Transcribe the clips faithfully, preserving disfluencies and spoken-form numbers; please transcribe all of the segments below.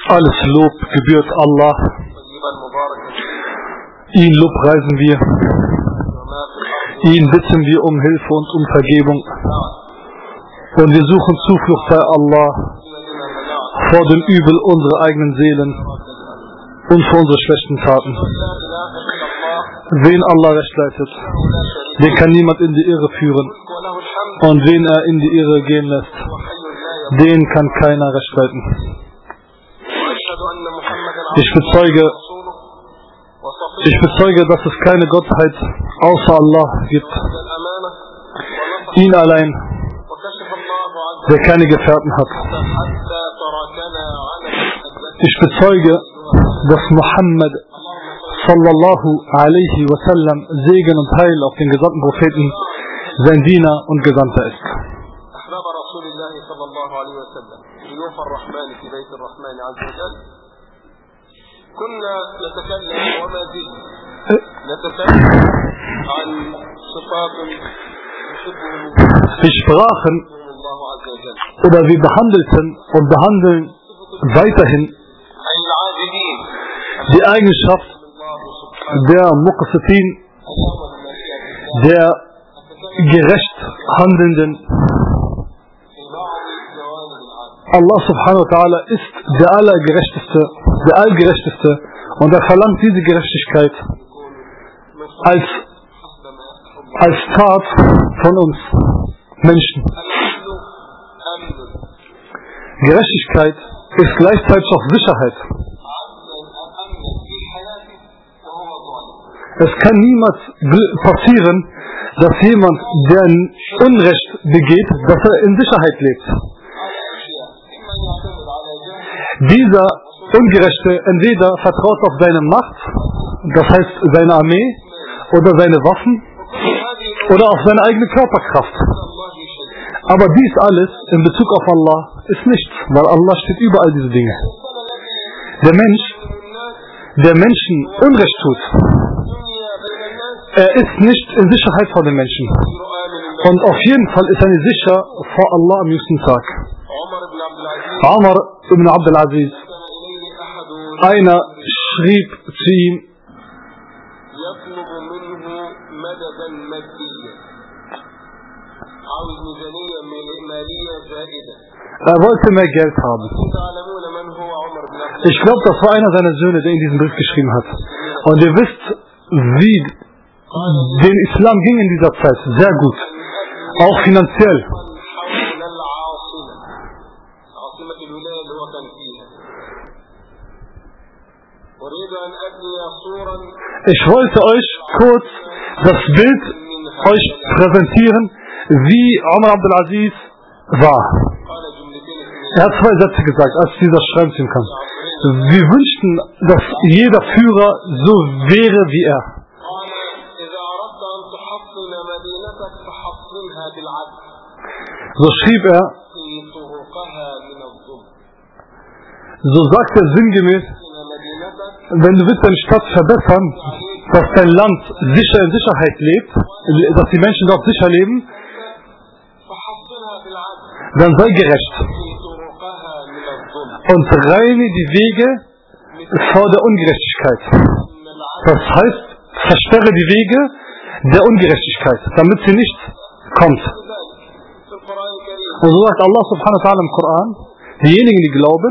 Alles Lob gebührt Allah. Ihn lobpreisen wir. Ihn bitten wir um Hilfe und um Vergebung. Und wir suchen Zuflucht bei Allah vor dem Übel unserer eigenen Seelen und vor unsere schlechten Taten. Wen Allah recht leitet, den kann niemand in die Irre führen. Und wen er in die Irre gehen lässt, den kann keiner recht leiten. Ich bezeuge, ich bezeuge, dass es keine Gottheit außer Allah gibt. Ihn allein, der keine Gefährten hat. Ich bezeuge, dass Muhammad sallallahu alaihi wasallam Segen und Heil auf den gesandten Propheten, sein Diener und Gesandter ist. Wir sprachen oder wir behandelten und behandeln weiterhin die Eigenschaft der Muqsitin, der gerecht Handelnden. Allah subhanahu wa ta'ala ist der Allergerechteste, der Allgerechteste, und er verlangt diese Gerechtigkeit als, als Tat von uns Menschen. Gerechtigkeit ist gleichzeitig auch Sicherheit. Es kann niemals passieren, dass jemand, der ein Unrecht begeht, dass er in Sicherheit lebt. Dieser Ungerechte entweder vertraut auf seine Macht, das heißt seine Armee, oder seine Waffen, oder auf seine eigene Körperkraft. Aber dies alles in Bezug auf Allah ist nichts, weil Allah steht über all diese Dinge. Der Mensch, der Menschen Unrecht tut, er ist nicht in Sicherheit vor den Menschen. Und auf jeden Fall ist er nicht sicher vor Allah am jüngsten Tag. Umar ibn Abd al-Aziz, einer schrieb zu ihm, er wollte mehr Geld haben. Ich glaube, das war einer seiner Söhne, der in diesem Brief geschrieben hat. Und ihr wisst, wie den Islam ging in dieser Zeit. Sehr gut. Auch finanziell. Ich wollte euch kurz das Bild euch präsentieren, wie Umar Abd al-Aziz war. Er hat zwei Sätze gesagt, als dieser Schreiben zu ihm kam. Wir wünschten, dass jeder Führer so wäre wie er. So schrieb er, so sagt er sinngemäß, wenn du willst deine Stadt verbessern, dass dein Land sicher in Sicherheit lebt, dass die Menschen dort sicher leben, dann sei gerecht und reine die Wege vor der Ungerechtigkeit. Das heißt, versperre die Wege der Ungerechtigkeit, damit sie nicht kommt. Und so sagt Allah subhanahu wa ta'ala im Koran, diejenigen, die glauben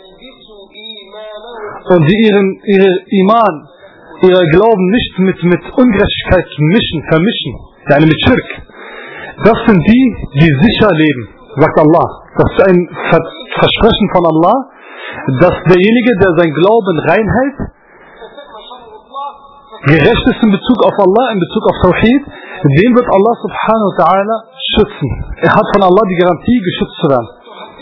und die ihren ihre Iman, ihre Glauben nicht mit, mit Ungerechtigkeit mischen, vermischen, yani mit Schirk, das sind die, die sicher leben, sagt Allah. Das ist ein Versprechen von Allah, dass derjenige, der sein Glauben reinhält, gerecht ist in Bezug auf Allah, in Bezug auf Tawhid, den wird Allah subhanahu wa ta'ala schützen. Er hat von Allah die Garantie, geschützt zu werden.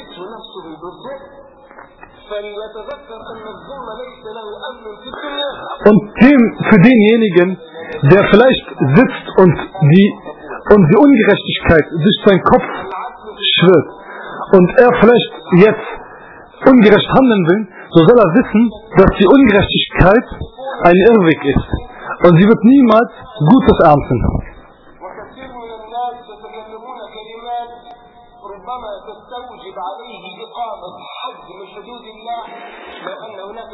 Und dem, für denjenigen, der vielleicht sitzt und die, und die Ungerechtigkeit durch seinen Kopf schwirrt und er vielleicht jetzt ungerecht handeln will, so soll er wissen, dass die Ungerechtigkeit ein Irrweg ist. Und sie wird niemals Gutes ernten.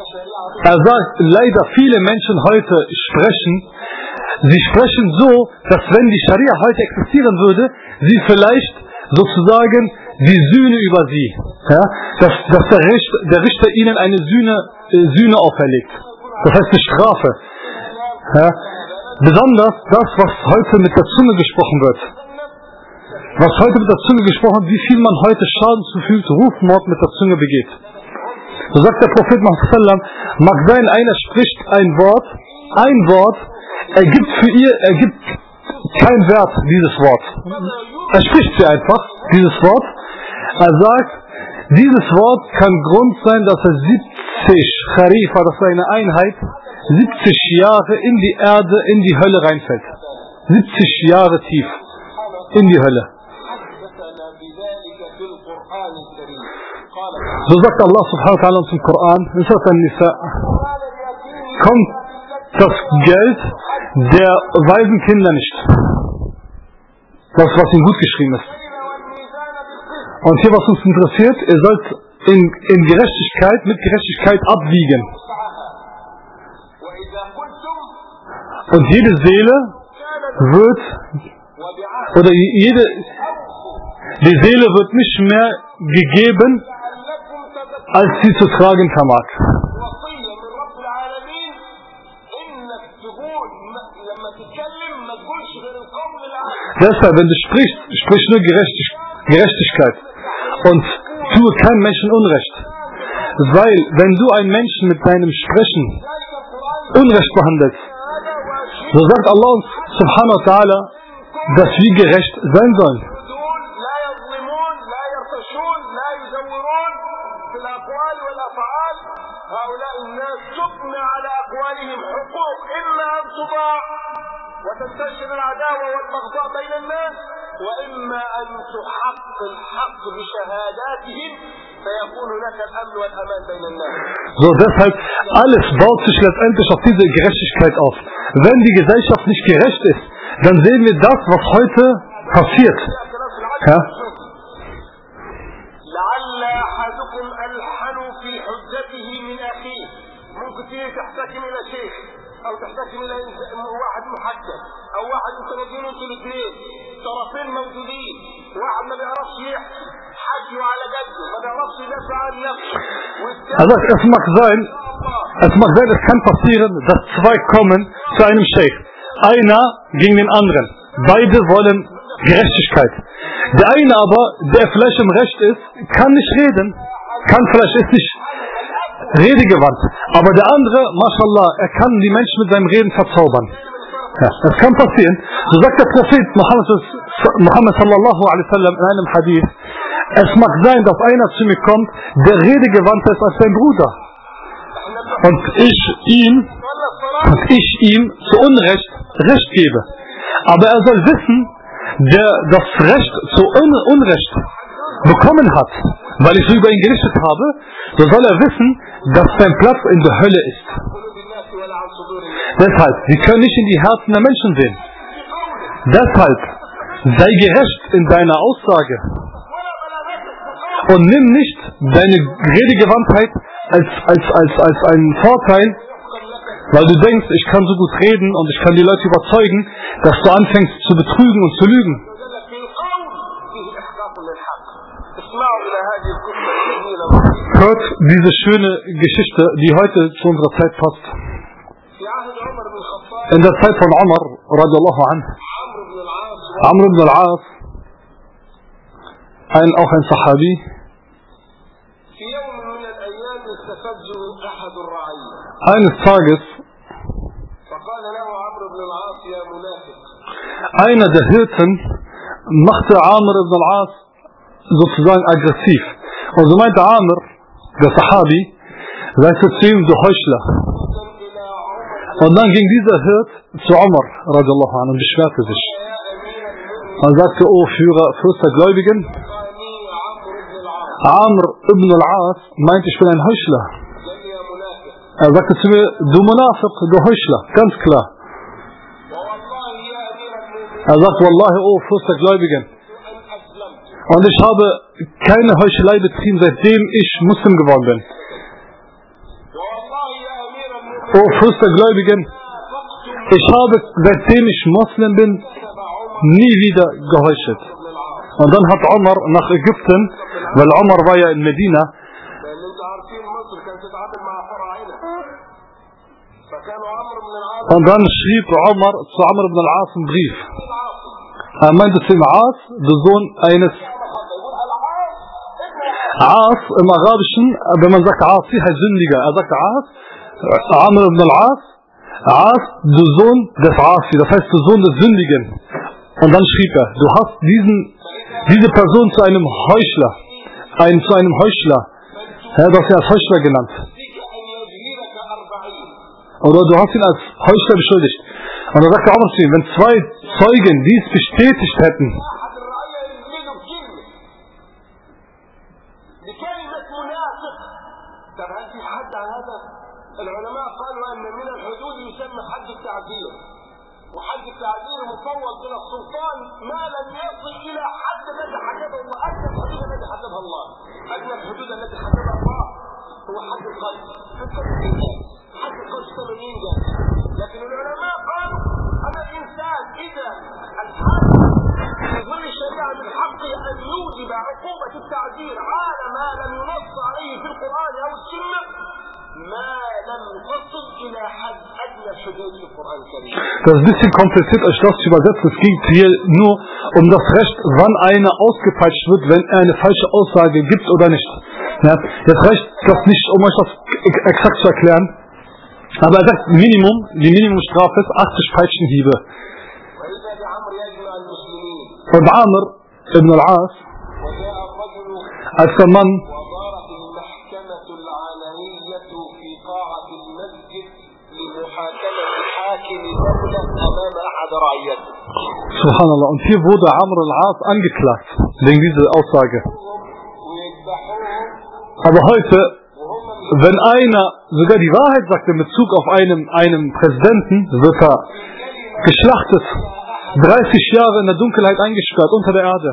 Er sagt, leider viele Menschen heute sprechen, sie sprechen so, dass wenn die Scharia heute existieren würde, sie vielleicht sozusagen die Sühne über sie, ja, dass, dass der, Richter, der Richter ihnen eine Sühne, äh, Sühne auferlegt. Das heißt eine Strafe. Ja. Besonders das, was heute mit der Zunge gesprochen wird. Was heute mit der Zunge gesprochen wird, wie viel man heute Schaden zufügt, Rufmord mit der Zunge begeht. So sagt der Prophet Muhammad, mag sein, einer spricht ein Wort, ein Wort, er gibt für ihr, er gibt keinen Wert, dieses Wort. Er spricht sie einfach, dieses Wort. Er sagt, dieses Wort kann Grund sein, dass er siebzig Kharifa, das ist eine Einheit, siebzig Jahre in die Erde, in die Hölle reinfällt. siebzig Jahre tief in die Hölle. So sagt Allah subhanahu wa ta'ala zum Koran, in Surat An-Nisa, kommt das Geld der weisen Kinder nicht. Das, was ihnen gut geschrieben ist. Und hier, was uns interessiert, ihr sollt in, in Gerechtigkeit, mit Gerechtigkeit abwiegen. Und jede Seele wird, oder jede, die Seele wird nicht mehr gegeben, als sie zu tragen vermag. Deshalb, wenn du sprichst, sprich nur Gerechtig, Gerechtigkeit und tue keinem Menschen Unrecht. Weil, wenn du einen Menschen mit deinem Sprechen Unrecht behandelst, so sagt Allah uns subhanahu wa ta'ala, dass wir gerecht sein sollen. وتنتشر العداوة والبغضاء بين الناس وإما أن تحق الحق بشهاداتهم فيكون لك الأمن والأمان بين الناس. So, deshalb, alles baut sich letztendlich auf diese Gerechtigkeit auf. Wenn die Gesellschaft nicht gerecht ist, dann sehen wir das, was heute passiert. Ja? لعل أحدكم ألحن في حجته من أخيه. ممكن تيجي تحتكم إلى شيخ أو تحتكم إلى واحد محدث أو واحد متنازلين انتوا الاثنين طرفين موجودين، واحد ما بيعرفش يحكي حجه على جده، ما بيعرفش يدافع عن نفسه. Also es mag sein, es mag sein, es kann passieren, dass zwei kommen zu einem Sheikh. Einer gegen den anderen. Beide wollen Gerechtigkeit. Der eine aber, der vielleicht im Recht ist, kann nicht reden, kann vielleicht ist nicht redegewandt. Aber der andere, mashallah, er kann die Menschen mit seinem Reden verzaubern. Ja, das kann passieren. So sagt der Prophet Muhammad, Muhammad sallallahu alaihi wasallam in einem Hadith, es mag sein, dass einer zu mir kommt, der redegewandter ist als sein Bruder. Und ich ihm, und ich ihm zu Unrecht Recht gebe. Aber er soll wissen, der das Recht zu Un- Unrecht bekommen hat, weil ich so über ihn gerichtet habe, so soll er wissen, dass sein Platz in der Hölle ist. Deshalb, wir können nicht in die Herzen der Menschen sehen. Deshalb, sei gerecht in deiner Aussage und nimm nicht deine Redegewandtheit als, als, als, als einen Vorteil, weil du denkst, ich kann so gut reden und ich kann die Leute überzeugen, dass du anfängst zu betrügen und zu lügen. Hört diese schöne Geschichte, die heute zu unserer Zeit passt. In der Zeit von Umar, radiallahu anhu, Amr ibn al-As, ein, auch ein Sahabi, eines Tages, einer der Hirten machte Amr ibn al-As sozusagen aggressiv. Und so meinte Amr, der Sahabi, sagte zu ihm, du Heuchler. Und dann ging dieser Hirt zu Umar, radiallahu anhu, und beschwerte sich. Und sagte, oh Führer, Fürst der Gläubigen, Amr ibn al-As meint, ich bin ein Heuchler. Er sagte zu mir, du Munafiq, du Heuchler, ganz klar. Er sagt, Wallahi, oh Fürst der Gläubigen, und ich habe keine Heuchelei betrieben, seitdem ich Muslim geworden bin. O Fürst der Gläubigen, ich habe, seitdem ich Moslem bin, nie wieder geheuchelt. Und dann hat Umar nach Ägypten, weil Umar war ja in Medina, und dann schrieb Umar zu Amr ibn al-As einen Brief. Er meinte zu ihm, As, der Sohn eines As im Arabischen, wenn man sagt As, sie heißt Sündiger. Er sagt As, Amr ibn al-As, As, du Sohn des Asi, das heißt du Sohn des Sündigen. Und dann schrieb er, du hast diesen, diese Person zu einem Heuchler, einen, zu einem Heuchler, ja, das ist ja als Heuchler genannt. Oder du hast ihn als Heuchler beschuldigt. Und dann sagt er auch noch zu ihm, wenn zwei Zeugen dies bestätigt hätten, العلماء قالوا أن من الحدود يسمى حد التعبير وحد التعبير مفوض إلى السلطان ما لم يصل إلى حد الذي حدده الله. أدنى الحدود التي حددها الله، أدنى الحدود التي حددها الله هو حد القذف، حد القذف ثمانين جلد. لكن العلماء قالوا أن الإنسان إذا الحد في ظل الشريعة من حقه أن يوجب عقوبة التعبير على ما لم ينص عليه في القرآن أو السنة ما لم تصل إلى حد أدنى الحدود في القرآن الكريم. Das ist ein bisschen kompliziert, euch das zu übersetzen. Es geht hier nur um das Recht, wann einer ausgepeitscht wird, wenn er eine falsche Aussage gibt oder nicht. Ja, jetzt reicht das nicht, um euch das exakt zu erklären. Aber er sagt, Minimum, die Minimumstrafe ist achtzig Peitschenhiebe. Und Amr ibn al-As, als der Mann Subhanallah, und hier wurde Amr al-As angeklagt wegen dieser Aussage. Aber heute, wenn einer sogar die Wahrheit sagt in Bezug auf einen, einen Präsidenten, wird er geschlachtet, dreißig Jahre in der Dunkelheit eingesperrt unter der Erde.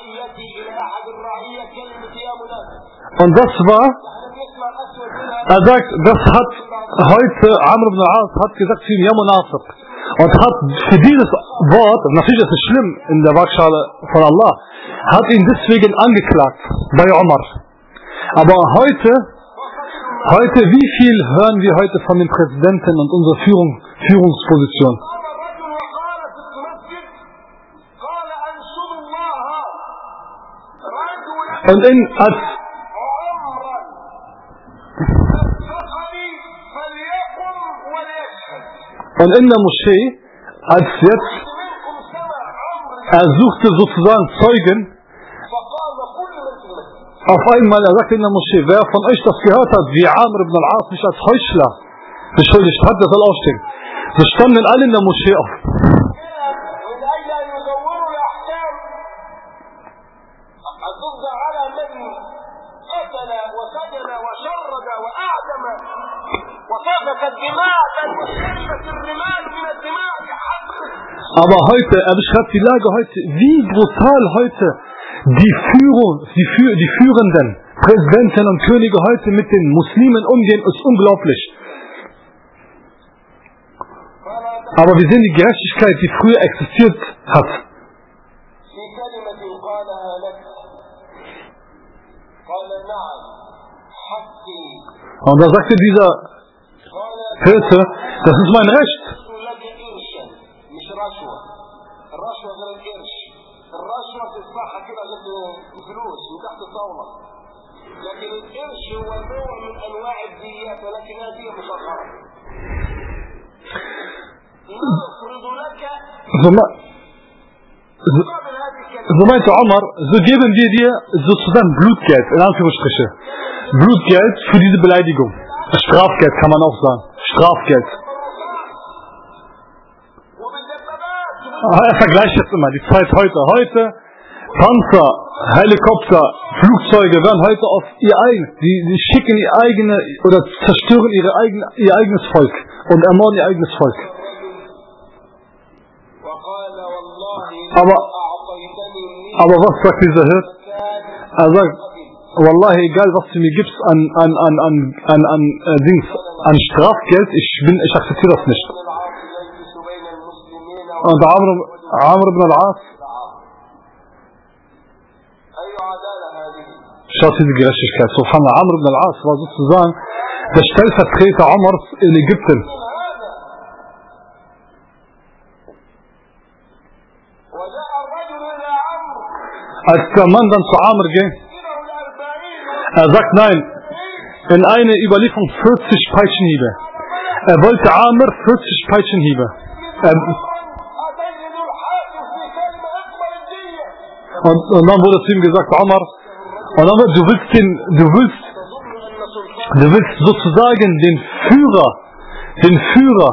Und das war, er sagt, das hat heute Amr ibn al-As hat gesagt zu ihm, ja Munafiq, und hat für dieses Wort, natürlich ist es schlimm in der Waagschale von Allah, hat ihn deswegen angeklagt bei Umar. Aber heute, heute, wie viel hören wir heute von den Präsidenten und unserer Führung, Führungsposition? Und in, als Und in der Moschee, als jetzt, er suchte sozusagen Zeugen, auf einmal, er sagte in der Moschee, wer von euch das gehört hat, wie Amr ibn al-As mich als Heuchler beschuldigt hat, der soll aufstehen. So standen alle in der Moschee auf. Aber heute, er beschreibt die Lage heute, wie brutal heute die Führung, die, Führ, die führenden Präsidenten und Könige heute mit den Muslimen umgehen, ist unglaublich. Aber wir sehen die Gerechtigkeit, die früher existiert hat. Und da sagte dieser Hirte, das ist mein Recht. So, so meinte Omar, so geben wir dir sozusagen Blutgeld, in Anführungsstriche. Blutgeld für diese Beleidigung. Strafgeld kann man auch sagen. Strafgeld. Er vergleicht jetzt immer die Zeit heute. Heute Panzer, Helikopter, Flugzeuge werden heute auf ihr eigenes, die, die schicken ihr eigene oder zerstören ihre eigene, ihr eigenes Volk und ermorden ihr eigenes Volk. Aber, aber was sagt dieser Hirt? Er sagt, Wallahi, egal was du mir gibst an, an, an, an, an, an, äh, Dings, an Strafgeld, ich bin, ich akzeptiere das nicht. Und Amr, Amr ibn al-As, schaut diese Gerechtigkeit. Subhanallah, Amr ibn al-As war sozusagen der Stellvertreter Omars in Ägypten. Als der Mann dann zu Amr ging, er sagt nein, in eine Überlieferung vierzig Peitschenhiebe. Er wollte Amr vierzig Peitschenhiebe. Er, und, und dann wurde zu ihm gesagt, Amr, und dann, du willst den, du willst, du willst sozusagen den Führer, den Führer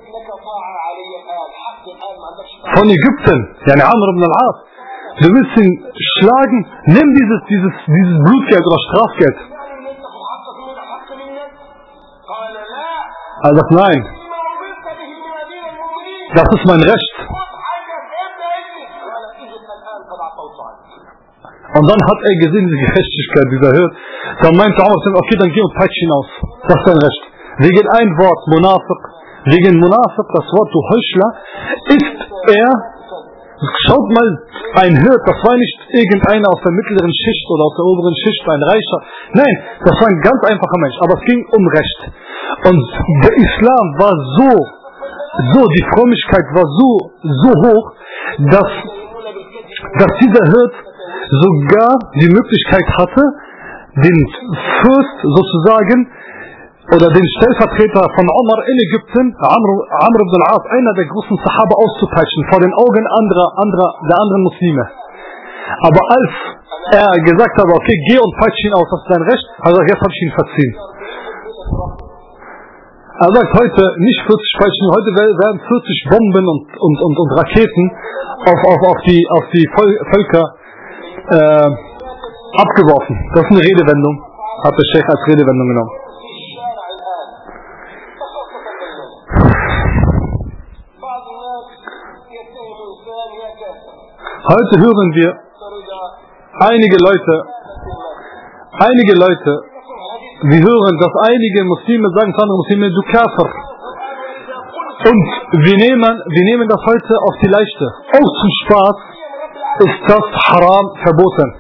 von Ägypten, yani Amr ibn al-As, du willst ihn schlagen, nimm dieses, dieses, dieses Blutgeld oder Strafgeld. Er sagt, nein, das ist mein Recht. Und dann hat er gesehen, diese Gerechtigkeit, dieser Hört. Dann meinte er, okay, dann geh und peitsch ihn aus. Das ist dein Recht. Wegen ein Wort, Munafiq, wegen Munafiq, das Wort, du Heuchler, ist er, schaut mal, ein Hirt, das war nicht irgendeiner aus der mittleren Schicht oder aus der oberen Schicht, ein Reicher. Nein, das war ein ganz einfacher Mensch, aber es ging um Recht. Und der Islam war so, so, die Frömmigkeit war so, so hoch, dass, dass dieser Hirt sogar die Möglichkeit hatte, den Fürst sozusagen, oder den Stellvertreter von Omar in Ägypten, Amr, Amr ibn al-As, einer der großen Sahaba, auszupeitschen vor den Augen anderer, anderer, der anderen Muslime. Aber als er gesagt hat, okay, geh und peitsch ihn aus, das ist dein Recht, hat er gesagt, jetzt habe ich ihn verziehen. Er sagt heute nicht vierzig Peitschen, heute werden vierzig Bomben und, und, und, und Raketen auf, auf, auf die, auf die Völker äh, abgeworfen. Das ist eine Redewendung, hat der Sheikh als Redewendung genommen. Heute hören wir einige Leute, einige Leute, wir hören, dass einige Muslime sagen zu anderen Muslimen, du Kafir. Und wir nehmen, wir nehmen das heute auf die Leichte. Aus zum Spaß ist das Haram verboten.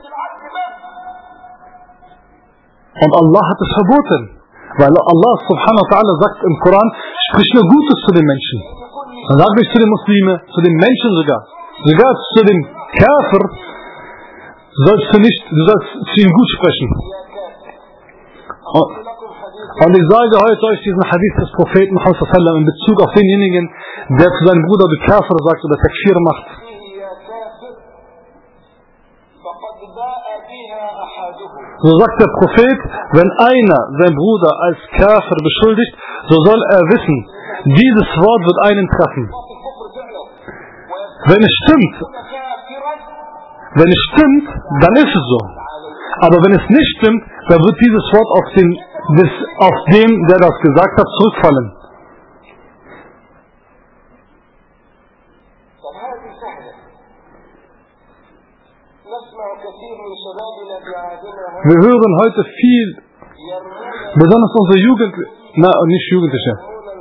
Und Allah hat es verboten. Weil Allah subhanahu wa ta'ala sagt im Koran, sprich nur Gutes zu den Menschen. Er sagt nicht zu den Muslimen, zu den Menschen sogar. Sogar zu dem Kafir sollst du nicht, du sollst zu ihm gut sprechen. Und ich sage heute euch diesen Hadith des Propheten in Bezug auf denjenigen, der zu seinem Bruder du Kafir sagt oder Takfir macht. So sagt der Prophet, wenn einer seinen Bruder als Kafir beschuldigt, so soll er wissen, dieses Wort wird einen treffen. Wenn es stimmt, wenn es stimmt, dann ist es so. Aber wenn es nicht stimmt, dann wird dieses Wort auf, den, des, auf dem, der das gesagt hat, zurückfallen. Wir hören heute viel, besonders unsere Jugendlichen, na, nicht Jugendliche.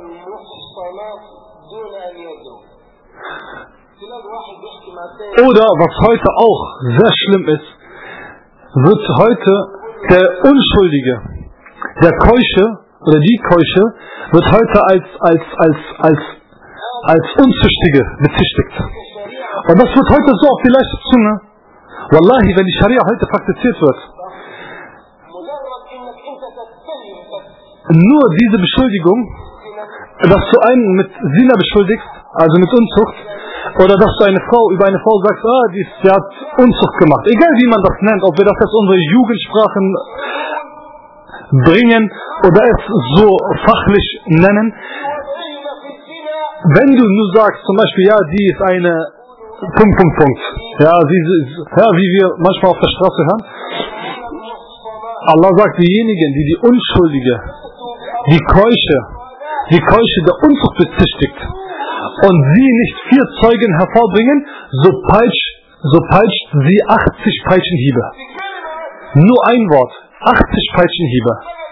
Oder, was heute auch sehr schlimm ist, wird heute der Unschuldige, der Keusche oder die Keusche, wird heute als, als, als, als, als Unzüchtige bezichtigt. Und das wird heute so auf die leichte Zunge. Wallahi, wenn die Scharia heute praktiziert wird, nur diese Beschuldigung, dass du einen mit Zina beschuldigst, also mit Unzucht, oder dass du eine Frau über eine Frau sagst, ah, die, ist, die hat Unzucht gemacht. Egal wie man das nennt, ob wir das jetzt unsere Jugendsprachen bringen oder es so fachlich nennen. Wenn du nur sagst, zum Beispiel, ja, die ist eine Punkt, Punkt, Punkt. Ja, sie, ja, wie wir manchmal auf der Straße hören. Allah sagt, diejenigen, die die Unschuldige, die Keusche, die Keusche der Unzucht bezichtigt und sie nicht vier Zeugen hervorbringen, so peitscht, so peitscht sie achtzig Peitschenhiebe. Nur ein Wort, achtzig Peitschenhiebe.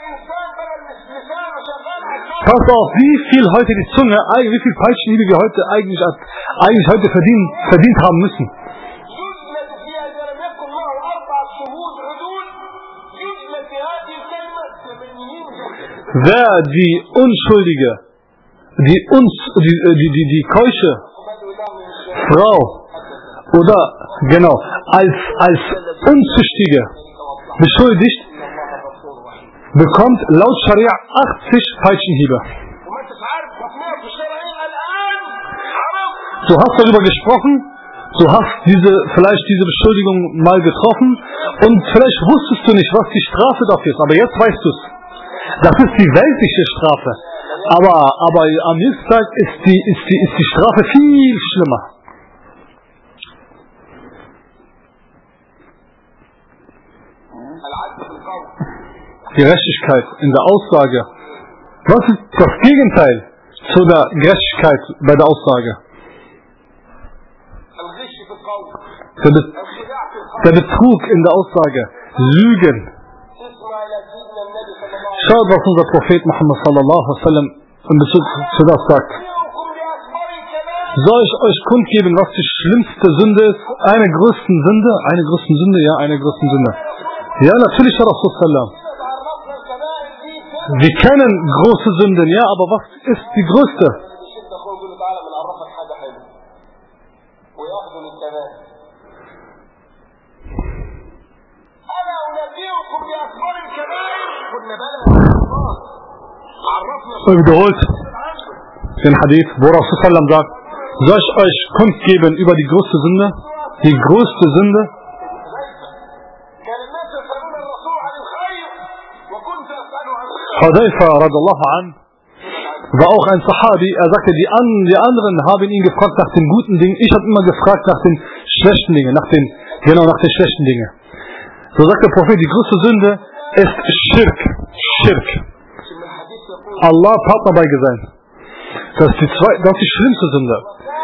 Pass auf, wie viel heute die Zunge, wie viel Peitschenhiebe wir heute eigentlich, eigentlich heute verdient, verdient haben müssen. Wer die Unschuldige, die uns, die, die, die, die keusche Frau oder genau als als Unzüchtige beschuldigt, bekommt laut Scharia achtzig Peitschenhiebe. Du hast darüber gesprochen, du hast diese vielleicht diese Beschuldigung mal getroffen und vielleicht wusstest du nicht, was die Strafe dafür ist, aber jetzt weißt du es. Das ist die weltliche Strafe. Aber, aber am nächsten Tag ist die, ist, die, ist die Strafe viel schlimmer. Gerechtigkeit in der Aussage. Was ist das Gegenteil zu der Gerechtigkeit bei der Aussage? Der, Be der Betrug in der Aussage. Lügen. Schaut, was unser Prophet Muhammad sallallahu alaihi wa sallam in Bezug zu das sagt. Soll ich euch kundgeben, was die schlimmste Sünde ist? Eine größten Sünde? Eine größten Sünde? Ja, eine größten Sünde. Ja, natürlich, Herr Rasul sallam. Wir kennen große Sünden, ja, aber was ist die größte? Wiederholt den Hadith, wo Rasul sallam sagt, soll ich euch kundgeben über die größte Sünde? Die größte Sünde? Hudayfa radallahu an war auch ein Sahabi. Er sagte, die, an, die anderen haben ihn gefragt nach den guten Dingen. Ich habe immer gefragt nach den schlechten Dingen, nach den, genau nach den schlechten Dingen. So sagt der Prophet, die größte Sünde ist Schirk. Schirk. Allah Partner beigesein. Das ist die, zwei, das ist die schlimmste Sünde.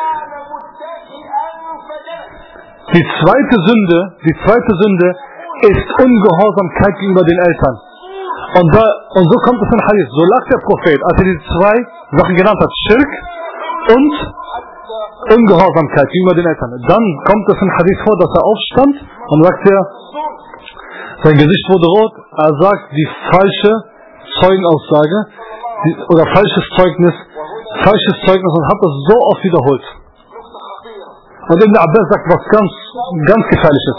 Die zweite Sünde, die zweite Sünde ist Ungehorsamkeit gegenüber den Eltern. Und, da, und so kommt es in Hadith. So lag der Prophet, als er die zwei Sachen genannt hat, Schirk und Ungehorsamkeit gegenüber den Eltern. Dann kommt es in Hadith vor, dass er aufstand und sagt er, sein Gesicht wurde rot. Er sagt, die falsche Zeugenaussage die, oder falsches Zeugnis, falsches Zeugnis und hat das so oft wiederholt. Und Ibn Abbas sagt was ganz, ganz Gefährliches.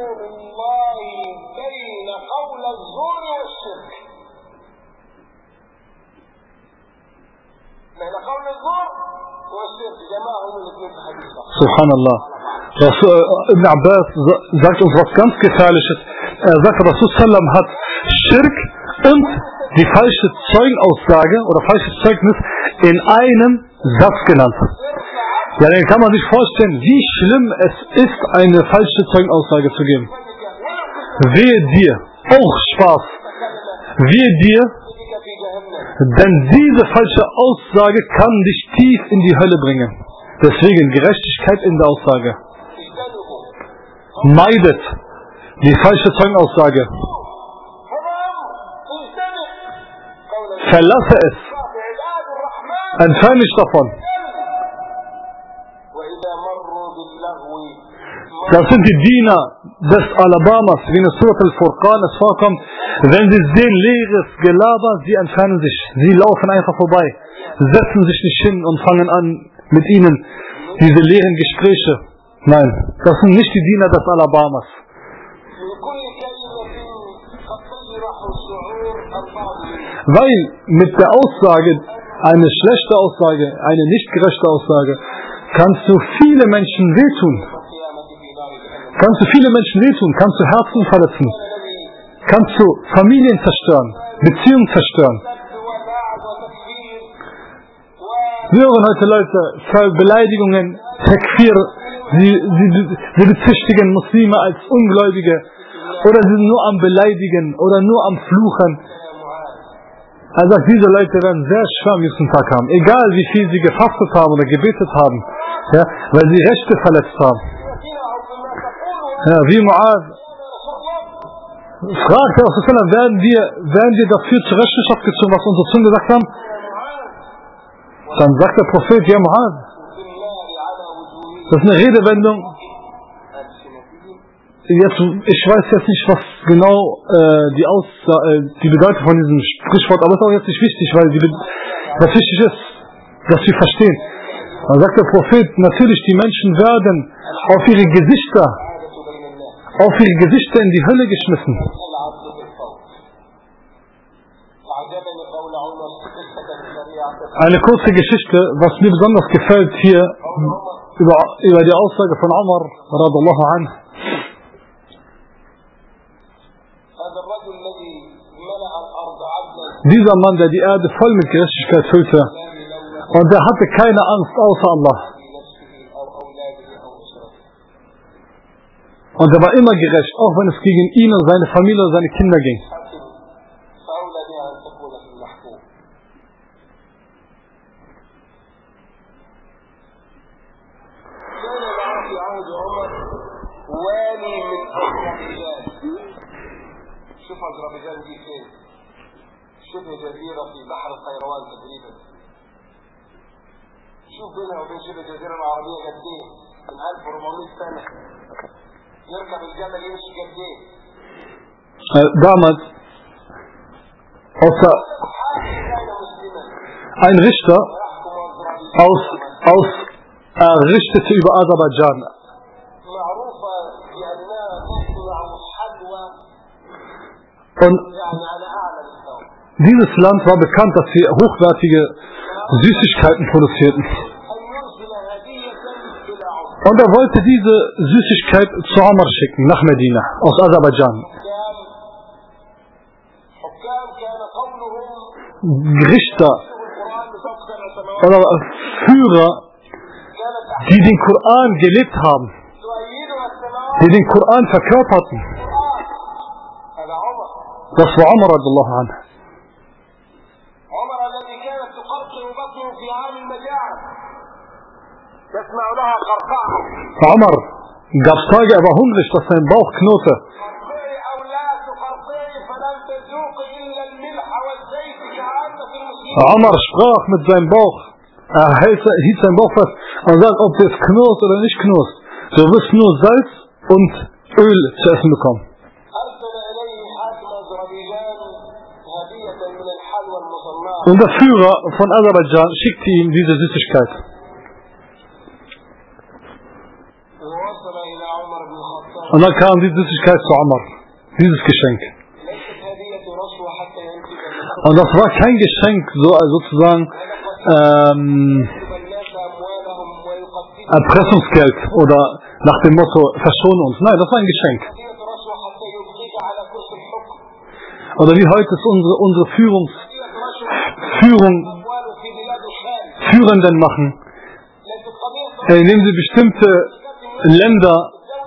Subhanallah. Ibn Abbas sagt uns was ganz Gefährliches. Er sagt, Rasul sallam hat Schirk und die falsche Zeugenaussage oder falsches Zeugnis in einem Satz genannt. Ja, dann kann man sich vorstellen, wie schlimm es ist, eine falsche Zeugenaussage zu geben. Wehe dir, auch Spaß, wehe dir, denn diese falsche Aussage kann dich tief in die Hölle bringen. Deswegen Gerechtigkeit in der Aussage. Meidet die falsche Zeugenaussage. Verlasse es. Entferne dich davon. Das sind die Diener des Alabamas, wie in Surat al-Furqan es vorkommt. Wenn sie sehen leeres Gelaber, sie entfernen sich. Sie laufen einfach vorbei, setzen sich nicht hin und fangen an mit ihnen diese leeren Gespräche. Nein, das sind nicht die Diener des Alabamas. Weil mit der Aussage, eine schlechte Aussage, eine nicht gerechte Aussage, kannst du viele Menschen wehtun. Kannst du viele Menschen wehtun, kannst du Herzen verletzen, kannst du Familien zerstören, Beziehungen zerstören. Wir hören heute Leute für Beleidigungen, Takfir, sie, sie, sie bezichtigen Muslime als Ungläubige oder sie sind nur am Beleidigen oder nur am Fluchen. Er sagt, diese Leute werden sehr schwer am nächsten Tag haben, egal wie viel sie gefastet haben oder gebetet haben, ja, weil sie Rechte verletzt haben. Ja, wie Mu'adh fragt der Rasul, werden wir, werden wir dafür zur Rechenschaft gezogen, was unsere Zungen gesagt haben? Dann sagt der Prophet, ja Mu'ad, das ist eine Redewendung. Jetzt, ich weiß jetzt nicht, was genau äh, die, Aus, äh, die Bedeutung von diesem Sprichwort, aber das ist auch jetzt nicht wichtig, weil die, was wichtig ist, dass wir verstehen. Dann sagt der Prophet, natürlich die Menschen werden auf ihre Gesichter, auf ihre Gesichter in die Hölle geschmissen. Eine kurze Geschichte, was mir besonders gefällt hier über, über die Aussage von Umar radallahu anhu. Dieser Mann, der die Erde voll mit Gerechtigkeit füllte, und der hatte keine Angst außer Allah. Und er war immer gerecht, auch wenn es gegen ihn und seine Familie und seine Kinder ging. شوف أذربيجان دي فين؟ شبه جزيرة في بحر القيروان تقريبا. شوف بينها وبين شبه الجزيرة العربية قد ايه؟ من ألف وأربعمائة سنة. يركب الجمل يمشي قد ايه؟ Damals außer ein Richter aus, aus errichtete über Aserbaidschan. Und dieses Land war bekannt, dass sie hochwertige Süßigkeiten produzierten. Und er wollte diese Süßigkeit zu Umar schicken, nach Medina, aus Aserbaidschan. Richter oder Führer, die den Koran gelebt haben, die den Koran verkörperten. Das war Umar radallahu anhu. Umar gab es Tage, er war hungrig, dass sein Bauch knurrte. Umar sprach mit seinem Bauch, er hielt seinen Bauch fest und sagt, ob es knurrt oder nicht knurrt. Du wirst nur Salz und Öl zu essen bekommen. Und der Führer von Aserbaidschan schickte ihm diese Süßigkeit. Und dann kam die Süßigkeit zu Umar, dieses Geschenk. Und das war kein Geschenk, so sozusagen ähm, Erpressungsgeld oder nach dem Motto verschone uns. Nein, das war ein Geschenk. Oder wie heute ist unsere, unsere Führungs, Führung, Führenden machen, indem sie bestimmte Länder,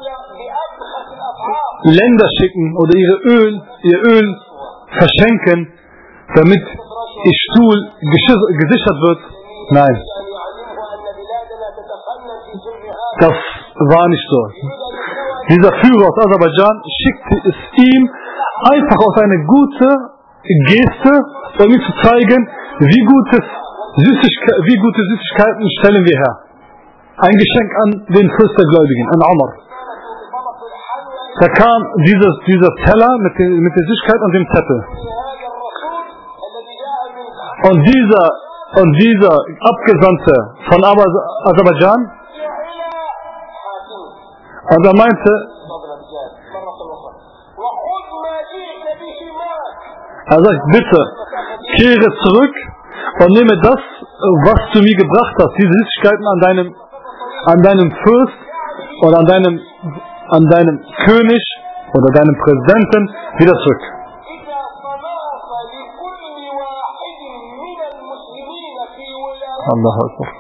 Länder schicken oder ihre Öl, ihr Öl verschenken, damit ihr Stuhl gesichert wird. Nein, das war nicht so. Dieser Führer aus Aserbaidschan schickte es ihm einfach aus einer guten Geste, um ihm zu zeigen, wie, gutes Süßigke wie gute Süßigkeiten stellen wir her. Ein Geschenk an den Fürst der Gläubigen, an Umar. Da kam dieses, dieser Teller mit, den, mit der Süßigkeit und dem Zettel. Und dieser, und dieser Abgesandte von Aserbaidschan, und er meinte, er sagt, bitte, kehre zurück und nehme das, was du mir gebracht hast, diese Süßigkeiten an deinem, an deinem Fürst oder an deinem, an deinem König oder deinem Präsidenten wieder zurück. Allahu Akbar.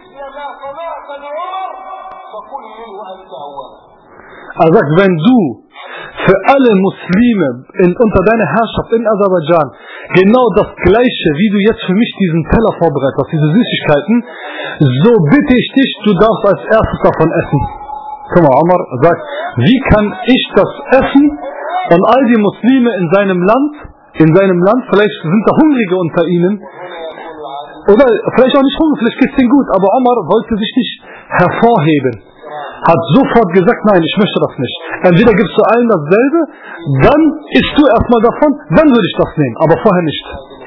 Er sagt, wenn du für alle Muslime in, unter deiner Herrschaft in Aserbaidschan genau das Gleiche, wie du jetzt für mich diesen Teller vorbereitet hast, diese Süßigkeiten, so bitte ich dich, du darfst als erstes davon essen. Guck mal, Umar sagt, wie kann ich das essen Und all die Muslime in seinem Land, in seinem Land, vielleicht sind da Hungrige unter ihnen, oder vielleicht auch nicht hungrig, vielleicht geht es ihnen gut, aber Omar wollte sich nicht hervorheben. Hat sofort gesagt, nein, ich möchte das nicht. Entweder gibst du allen dasselbe, dann isst du erstmal davon, dann würde ich das nehmen, aber vorher nicht.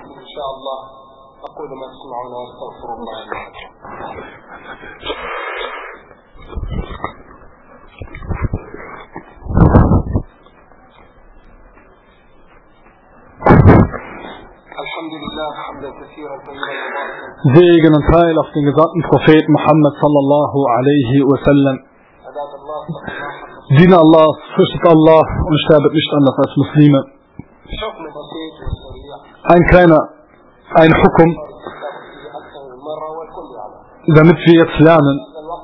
Segen und Heil auf den gesandten Propheten Muhammad sallallahu alaihi wasallam. Diener Allah, fürchtet Allah und sterbet nicht anders als Muslime. Ein kleiner, ein Hukum, damit wir jetzt lernen.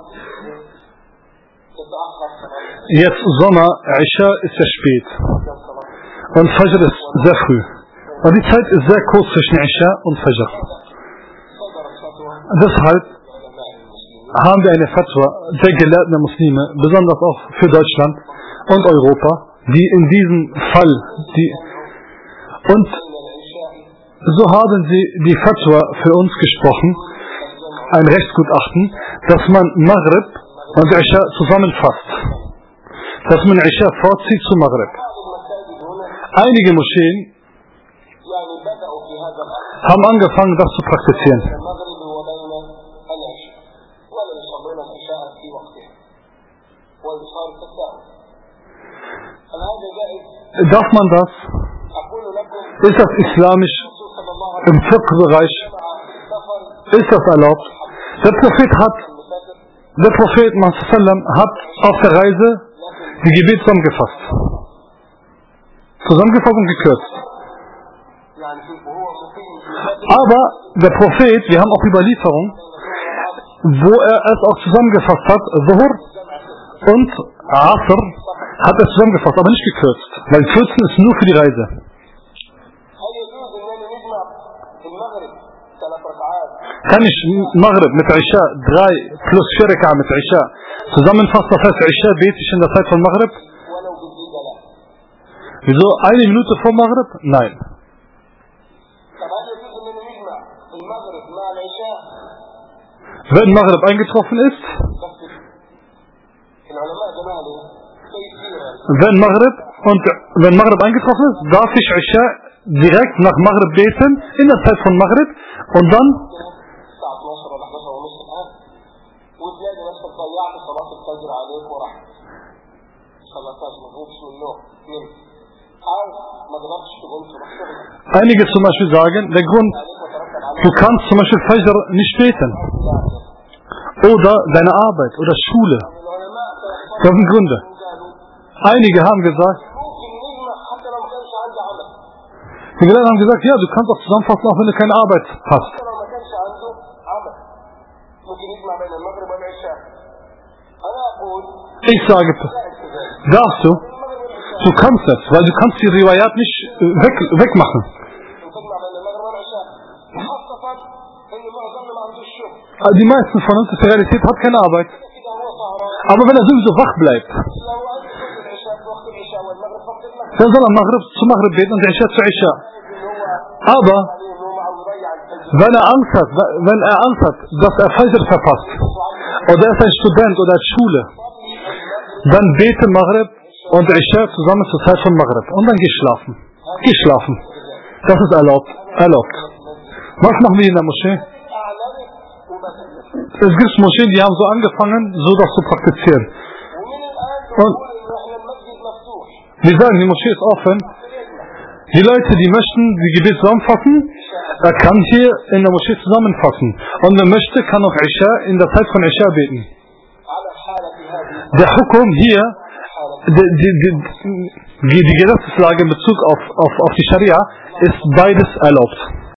Jetzt Sommer, Isha ist sehr spät und Fajr ist sehr früh. Und die Zeit ist sehr kurz zwischen Isha und Fajr. Deshalb haben wir eine Fatwa der gelehrten Muslime, besonders auch für Deutschland und Europa, die in diesem Fall, die, und so haben sie die Fatwa für uns gesprochen, ein Rechtsgutachten, dass man Maghrib und Isha zusammenfasst, dass man Isha vorzieht zu Maghrib. Einige Moscheen haben angefangen, das zu praktizieren. Darf man das? Ist das islamisch im Fiqh-Bereich? Ist das erlaubt? Der Prophet hat, der Prophet hat auf der Reise die Gebete zusammengefasst. Zusammengefasst und gekürzt. Aber der Prophet, wir haben auch Überlieferungen, wo er es auch zusammengefasst hat, Zuhr und Asr, hat er zusammengefasst, aber nicht gekürzt, weil Kürzen ist nur für die Reise. Kann ich Maghrib mit Isha drei plus vier Raka mit Isha zusammenfassen, das heißt Isha bete ich in der Zeit von Maghrib? Wieso? Eine Minute vor Maghrib? Nein. Wenn Maghrib eingetroffen ist, wenn Maghrib und wenn Maghrib eingetroffen ist, darf ich Isha direkt nach Maghrib beten, in der Zeit von Maghrib, und dann einige zum Beispiel sagen, der Grund, du kannst zum Beispiel Fajr nicht beten. Oder deine Arbeit oder Schule. Das sind Gründe. Einige haben gesagt, die Gelehrten haben gesagt, ja, du kannst auch zusammenfassen, auch wenn du keine Arbeit hast. Ich sage, darfst du? Du kannst es, weil du kannst die Riwayat nicht weg, wegmachen. Die meisten von uns, die Realität hat keine Arbeit. Aber wenn er sowieso wach bleibt, dann soll er Maghrib zu Maghrib beten und Isha zu Isha. Aber wenn er Angst hat, wenn er Angst hat, dass er Fajr verpasst, oder er ist ein Student oder hat Schule, dann bete Maghrib und Isha zusammen zur Zeit von Maghrib. Und dann geh schlafen. Geh schlafen. Das ist erlaubt. Erlaubt. Was machen wir in der Moschee? Es gibt Moscheen, die haben so angefangen, so das zu praktizieren. Und wir sagen, die Moschee ist offen. Die Leute, die möchten die Gebet zusammenfassen, er kann hier in der Moschee zusammenfassen. Und wer möchte, kann auch Isha in der Zeit von Isha beten. Der Hukum hier, die, die, die, die Gesetzeslage in Bezug auf, auf, auf die Scharia, ist beides erlaubt.